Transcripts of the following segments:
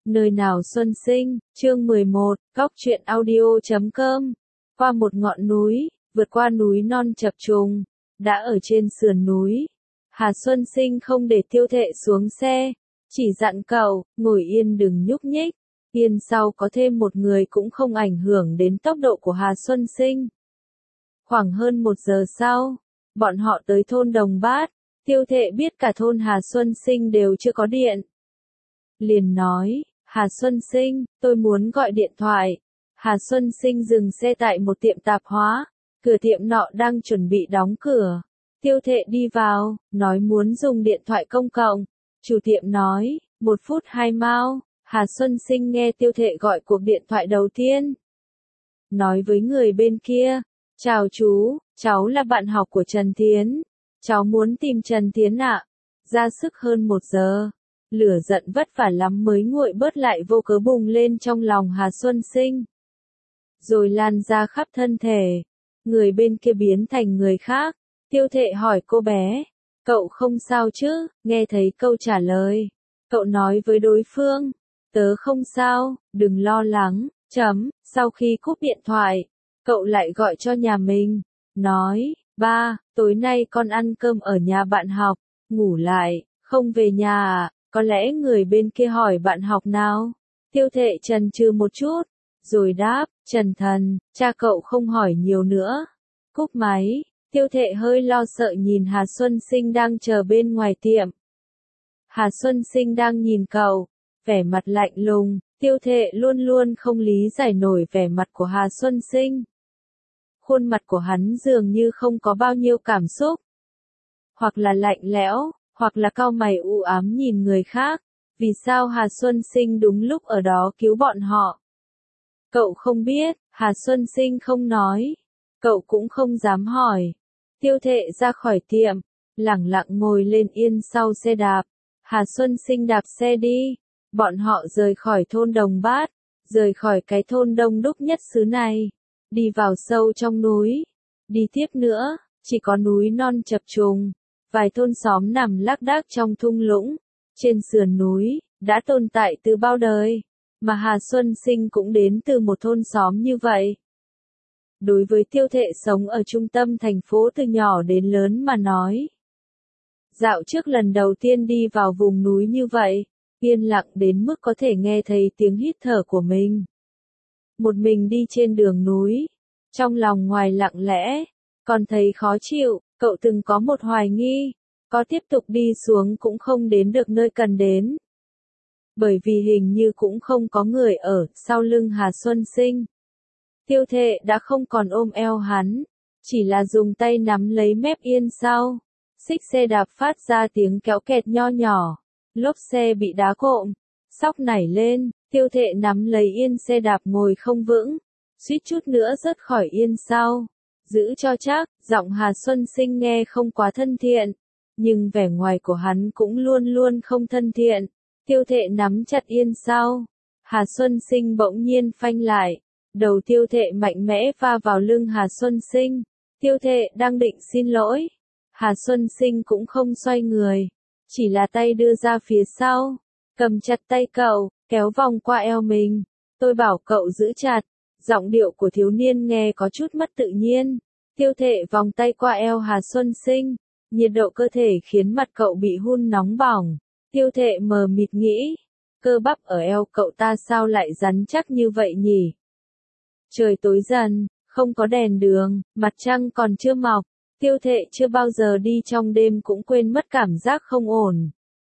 Nơi nào xuân sinh, chương 11, góc truyện audio.com. Qua một ngọn núi, vượt qua núi non chập trùng, đã ở trên sườn núi. Hà Xuân Sinh không để Tiêu Thệ xuống xe, chỉ dặn cậu, ngồi yên đừng nhúc nhích, yên sau có thêm một người cũng không ảnh hưởng đến tốc độ của Hà Xuân Sinh. Khoảng hơn 1 giờ sau, bọn họ tới thôn Đồng Bát, Tiêu Thệ biết cả thôn Hà Xuân Sinh đều chưa có điện. Liền nói, Hà Xuân Sinh, tôi muốn gọi điện thoại. Hà Xuân Sinh dừng xe tại một tiệm tạp hóa, cửa tiệm nọ đang chuẩn bị đóng cửa. Tiêu Thệ đi vào, nói muốn dùng điện thoại công cộng. Chủ tiệm nói, 1 phút 2 mao. Hà Xuân Sinh nghe Tiêu Thệ gọi cuộc điện thoại đầu tiên. Nói với người bên kia, chào chú, cháu là bạn học của Trần Thiến. Cháu muốn tìm Trần Thiến ạ. Ra sức hơn 1 giờ. Lửa giận vất vả lắm mới nguội bớt lại vô cớ bùng lên trong lòng Hà Xuân Sinh. Rồi lan ra khắp thân thể. Người bên kia biến thành người khác. Tiêu Thệ hỏi cô bé. Cậu không sao chứ? Nghe thấy câu trả lời. Cậu nói với đối phương. Tớ không sao, đừng lo lắng. Sau khi cúp điện thoại, cậu lại gọi cho nhà mình. Nói, ba, tối nay con ăn cơm ở nhà bạn học. Ngủ lại, không về nhà à? Có lẽ người bên kia hỏi bạn học nào? Tiêu Thệ chần chừ một chút, rồi đáp, Trần Thần, cha cậu không hỏi nhiều nữa. Cúp máy, Tiêu Thệ hơi lo sợ nhìn Hà Xuân Sinh đang chờ bên ngoài tiệm. Hà Xuân Sinh đang nhìn cậu, vẻ mặt lạnh lùng, Tiêu Thệ luôn luôn không lý giải nổi vẻ mặt của Hà Xuân Sinh. Khuôn mặt của hắn dường như không có bao nhiêu cảm xúc. Hoặc là lạnh lẽo, hoặc là cau mày u ám nhìn người khác. Vì sao Hà Xuân Sinh đúng lúc ở đó cứu bọn họ? Cậu không biết, Hà Xuân Sinh không nói. Cậu cũng không dám hỏi. Tiêu Thệ ra khỏi tiệm, lẳng lặng ngồi lên yên sau xe đạp. Hà Xuân Sinh đạp xe đi. Bọn họ rời khỏi thôn Đồng Bát, rời khỏi cái thôn đông đúc nhất xứ này. Đi vào sâu trong núi. Đi tiếp nữa, chỉ có núi non chập trùng. Vài thôn xóm nằm lác đác trong thung lũng, trên sườn núi, đã tồn tại từ bao đời, mà Hà Xuân Sinh cũng đến từ một thôn xóm như vậy. Đối với Tiêu Thệ sống ở trung tâm thành phố từ nhỏ đến lớn mà nói. Dạo trước lần đầu tiên đi vào vùng núi như vậy, yên lặng đến mức có thể nghe thấy tiếng hít thở của mình. Một mình đi trên đường núi, trong lòng ngoài lặng lẽ, còn thấy khó chịu. Cậu từng có một hoài nghi, có tiếp tục đi xuống cũng không đến được nơi cần đến. Bởi vì hình như cũng không có người ở sau lưng Hà Xuân Sinh. Tiêu Thệ đã không còn ôm eo hắn, chỉ là dùng tay nắm lấy mép yên sau. Xích xe đạp phát ra tiếng kéo kẹt nho nhỏ, lốp xe bị đá cộm, xóc nảy lên, Tiêu Thệ nắm lấy yên xe đạp ngồi không vững, suýt chút nữa rớt khỏi yên sau. Giữ cho chắc, giọng Hà Xuân Sinh nghe không quá thân thiện, nhưng vẻ ngoài của hắn cũng luôn luôn không thân thiện. Tiêu Thệ nắm chặt yên sau. Hà Xuân Sinh bỗng nhiên phanh lại, đầu Tiêu Thệ mạnh mẽ va vào lưng Hà Xuân Sinh. Tiêu Thệ đang định xin lỗi. Hà Xuân Sinh cũng không xoay người, chỉ là tay đưa ra phía sau, cầm chặt tay cậu, kéo vòng qua eo mình. Tôi bảo cậu giữ chặt. Giọng điệu của thiếu niên nghe có chút mất tự nhiên. Tiêu Thệ vòng tay qua eo Hà Xuân Sinh. Nhiệt độ cơ thể khiến mặt cậu bị hun nóng bỏng. Tiêu Thệ mờ mịt nghĩ. Cơ bắp ở eo cậu ta sao lại rắn chắc như vậy nhỉ? Trời tối dần, không có đèn đường, mặt trăng còn chưa mọc. Tiêu Thệ chưa bao giờ đi trong đêm cũng quên mất cảm giác không ổn.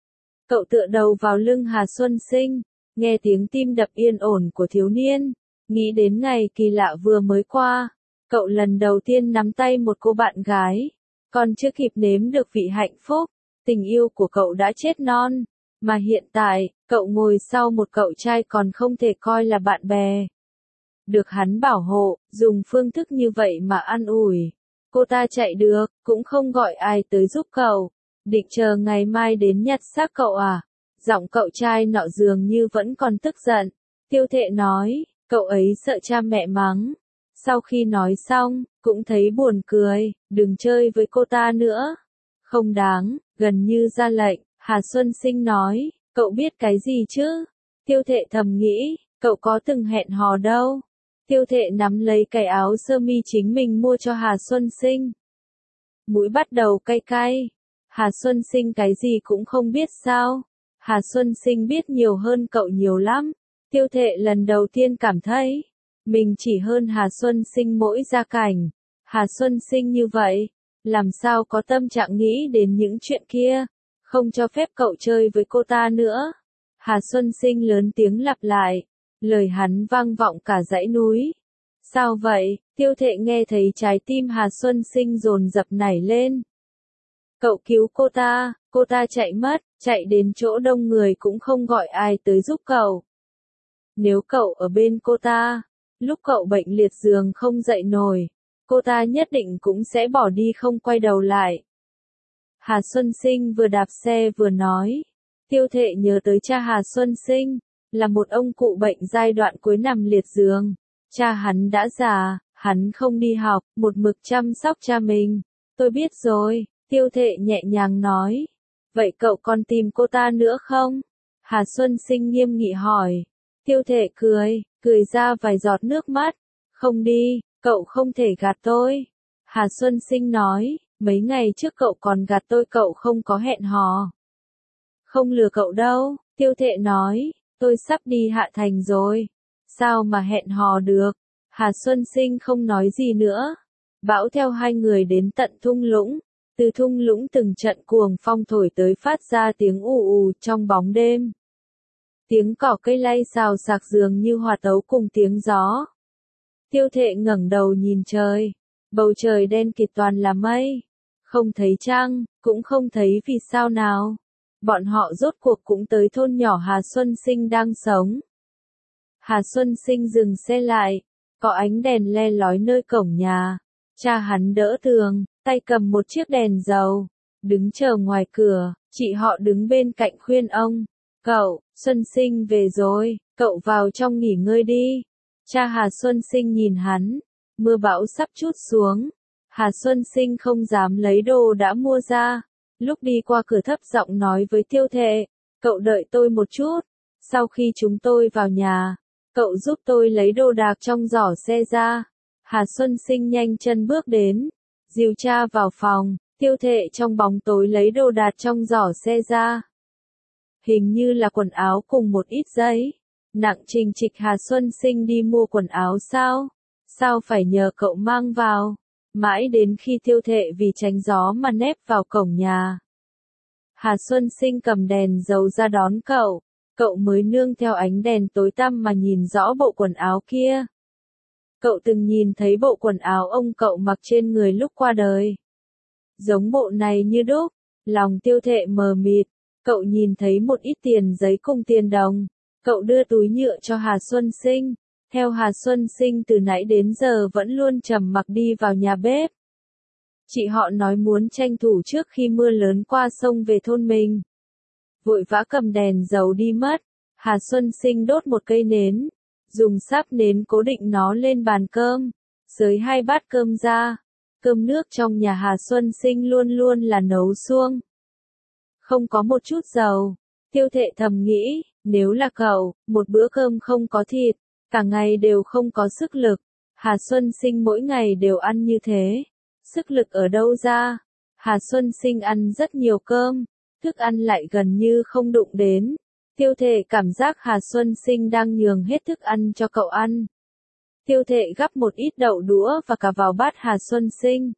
Cậu tựa đầu vào lưng Hà Xuân Sinh, nghe tiếng tim đập yên ổn của thiếu niên. Nghĩ đến ngày kỳ lạ vừa mới qua, cậu lần đầu tiên nắm tay một cô bạn gái, còn chưa kịp nếm được vị hạnh phúc, tình yêu của cậu đã chết non, mà hiện tại, cậu ngồi sau một cậu trai còn không thể coi là bạn bè. Được hắn bảo hộ, dùng phương thức như vậy mà an ủi. Cô ta chạy được, cũng không gọi ai tới giúp cậu. Định chờ ngày mai đến nhặt xác cậu à? Giọng cậu trai nọ dường như vẫn còn tức giận. Tiêu Thệ nói. Cậu ấy sợ cha mẹ mắng. Sau khi nói xong, cũng thấy buồn cười, đừng chơi với cô ta nữa. Không đáng, gần như ra lệnh, Hà Xuân Sinh nói, cậu biết cái gì chứ? Tiêu Thệ thầm nghĩ, cậu có từng hẹn hò đâu. Tiêu Thệ nắm lấy cái áo sơ mi chính mình mua cho Hà Xuân Sinh. Mũi bắt đầu cay cay. Hà Xuân Sinh cái gì cũng không biết sao. Hà Xuân Sinh biết nhiều hơn cậu nhiều lắm. Tiêu Thệ lần đầu tiên cảm thấy, mình chỉ hơn Hà Xuân Sinh mỗi gia cảnh. Hà Xuân Sinh như vậy, làm sao có tâm trạng nghĩ đến những chuyện kia, không cho phép cậu chơi với cô ta nữa. Hà Xuân Sinh lớn tiếng lặp lại, lời hắn vang vọng cả dãy núi. Sao vậy? Tiêu Thệ nghe thấy trái tim Hà Xuân Sinh dồn dập nảy lên. Cậu cứu cô ta chạy mất, chạy đến chỗ đông người cũng không gọi ai tới giúp cậu. Nếu cậu ở bên cô ta, lúc cậu bệnh liệt giường không dậy nổi, cô ta nhất định cũng sẽ bỏ đi không quay đầu lại. Hà Xuân Sinh vừa đạp xe vừa nói. Tiêu Thệ nhớ tới cha Hà Xuân Sinh, là một ông cụ bệnh giai đoạn cuối nằm liệt giường. Cha hắn đã già, hắn không đi học, một mực chăm sóc cha mình. Tôi biết rồi, Tiêu Thệ nhẹ nhàng nói. Vậy cậu còn tìm cô ta nữa không? Hà Xuân Sinh nghiêm nghị hỏi. Tiêu Thệ cười ra vài giọt nước mắt. Không đi, cậu không thể gạt tôi. Hà Xuân Sinh nói, mấy ngày trước cậu còn gạt tôi cậu không có hẹn hò. Không lừa cậu đâu, Tiêu Thệ nói, tôi sắp đi Hạ Thành rồi. Sao mà hẹn hò được? Hà Xuân Sinh không nói gì nữa. Bão theo hai người đến tận thung lũng. Từ thung lũng từng trận cuồng phong thổi tới phát ra tiếng ù ù trong bóng đêm. Tiếng cỏ cây lay xào xạc dường như hòa tấu cùng tiếng gió. Tiêu Thệ ngẩng đầu nhìn trời. Bầu trời đen kịt toàn là mây. Không thấy trăng, cũng không thấy vì sao nào. Bọn họ rốt cuộc cũng tới thôn nhỏ Hà Xuân Sinh đang sống. Hà Xuân Sinh dừng xe lại. Có ánh đèn le lói nơi cổng nhà. Cha hắn đỡ tường, tay cầm một chiếc đèn dầu. Đứng chờ ngoài cửa, chị họ đứng bên cạnh khuyên ông. Cậu, Xuân Sinh về rồi, cậu vào trong nghỉ ngơi đi. Cha Hà Xuân Sinh nhìn hắn. Mưa bão sắp trút xuống. Hà Xuân Sinh không dám lấy đồ đã mua ra. Lúc đi qua cửa thấp giọng nói với Tiêu Thệ. Cậu đợi tôi một chút. Sau khi chúng tôi vào nhà, cậu giúp tôi lấy đồ đạc trong giỏ xe ra. Hà Xuân Sinh nhanh chân bước đến. Dìu cha vào phòng. Tiêu Thệ trong bóng tối lấy đồ đạc trong giỏ xe ra. Hình như là quần áo cùng một ít giấy. Nặng trình trịch. Hà Xuân Sinh đi mua quần áo sao? Sao phải nhờ cậu mang vào? Mãi đến khi Tiêu Thệ vì tránh gió mà nép vào cổng nhà. Hà Xuân Sinh cầm đèn dầu ra đón cậu. Cậu mới nương theo ánh đèn tối tăm mà nhìn rõ bộ quần áo kia. Cậu từng nhìn thấy bộ quần áo ông cậu mặc trên người lúc qua đời. Giống bộ này như đúc. Lòng Tiêu Thệ mờ mịt. Cậu nhìn thấy một ít tiền giấy cùng tiền đồng. Cậu đưa túi nhựa cho Hà Xuân Sinh. Theo Hà Xuân Sinh từ nãy đến giờ vẫn luôn trầm mặc đi vào nhà bếp. Chị họ nói muốn tranh thủ trước khi mưa lớn qua sông về thôn mình. Vội vã cầm đèn dầu đi mất. Hà Xuân Sinh đốt một cây nến. Dùng sáp nến cố định nó lên bàn cơm. Xới hai bát cơm ra. Cơm nước trong nhà Hà Xuân Sinh luôn luôn là nấu suông. Không có một chút dầu. Tiêu Thệ thầm nghĩ, nếu là cậu, một bữa cơm không có thịt, cả ngày đều không có sức lực. Hà Xuân Sinh mỗi ngày đều ăn như thế. Sức lực ở đâu ra? Hà Xuân Sinh ăn rất nhiều cơm, thức ăn lại gần như không đụng đến. Tiêu Thệ cảm giác Hà Xuân Sinh đang nhường hết thức ăn cho cậu ăn. Tiêu Thệ gắp một ít đậu đũa và cả vào bát Hà Xuân Sinh.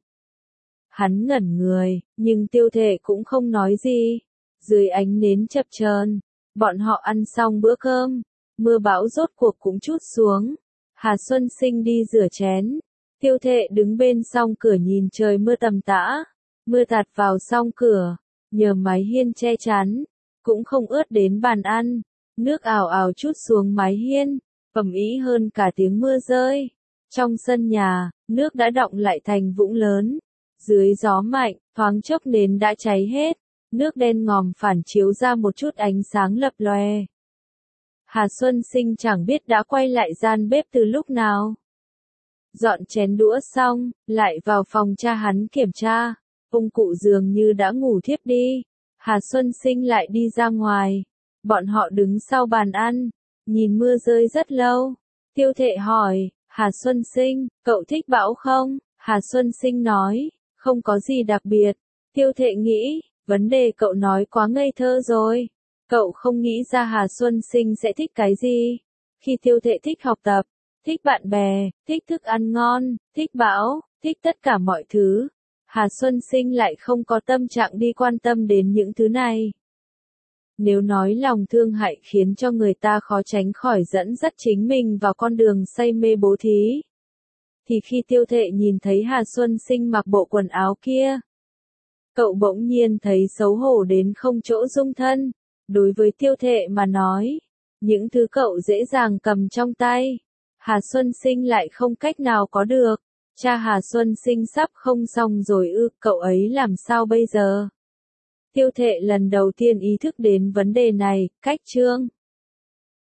Hắn ngẩn người, nhưng Tiêu Thệ cũng không nói gì. Dưới ánh nến chập chờn, bọn họ ăn xong bữa cơm. Mưa bão rốt cuộc cũng trút xuống. Hà Xuân Sinh đi rửa chén. Tiêu Thệ đứng bên song cửa nhìn trời mưa tầm tã. Mưa tạt vào song cửa, nhờ mái hiên che chắn, cũng không ướt đến bàn ăn. Nước ào ào trút xuống mái hiên, ầm ĩ hơn cả tiếng mưa rơi. Trong sân nhà, nước đã đọng lại thành vũng lớn. Dưới gió mạnh, thoáng chốc nến đã cháy hết. Nước đen ngòm phản chiếu ra một chút ánh sáng lập lòe. Hà Xuân Sinh chẳng biết đã quay lại gian bếp từ lúc nào. Dọn chén đũa xong, lại vào phòng cha hắn kiểm tra. Ông cụ dường như đã ngủ thiếp đi. Hà Xuân Sinh lại đi ra ngoài. Bọn họ đứng sau bàn ăn, nhìn mưa rơi rất lâu. Tiêu Thệ hỏi, Hà Xuân Sinh, cậu thích bão không? Hà Xuân Sinh nói, không có gì đặc biệt. Tiêu Thệ nghĩ, vấn đề cậu nói quá ngây thơ rồi. Cậu không nghĩ ra Hà Xuân Sinh sẽ thích cái gì. Khi Tiêu Thệ thích học tập, thích bạn bè, thích thức ăn ngon, thích bão, thích tất cả mọi thứ. Hà Xuân Sinh lại không có tâm trạng đi quan tâm đến những thứ này. Nếu nói lòng thương hại khiến cho người ta khó tránh khỏi dẫn dắt chính mình vào con đường say mê bố thí, thì khi Tiêu Thệ nhìn thấy Hà Xuân Sinh mặc bộ quần áo kia, cậu bỗng nhiên thấy xấu hổ đến không chỗ dung thân. Đối với Tiêu Thệ mà nói, những thứ cậu dễ dàng cầm trong tay, Hà Xuân Sinh lại không cách nào có được. Cha Hà Xuân Sinh sắp không xong rồi ư, cậu ấy làm sao bây giờ? Tiêu Thệ lần đầu tiên ý thức đến vấn đề này, cách chương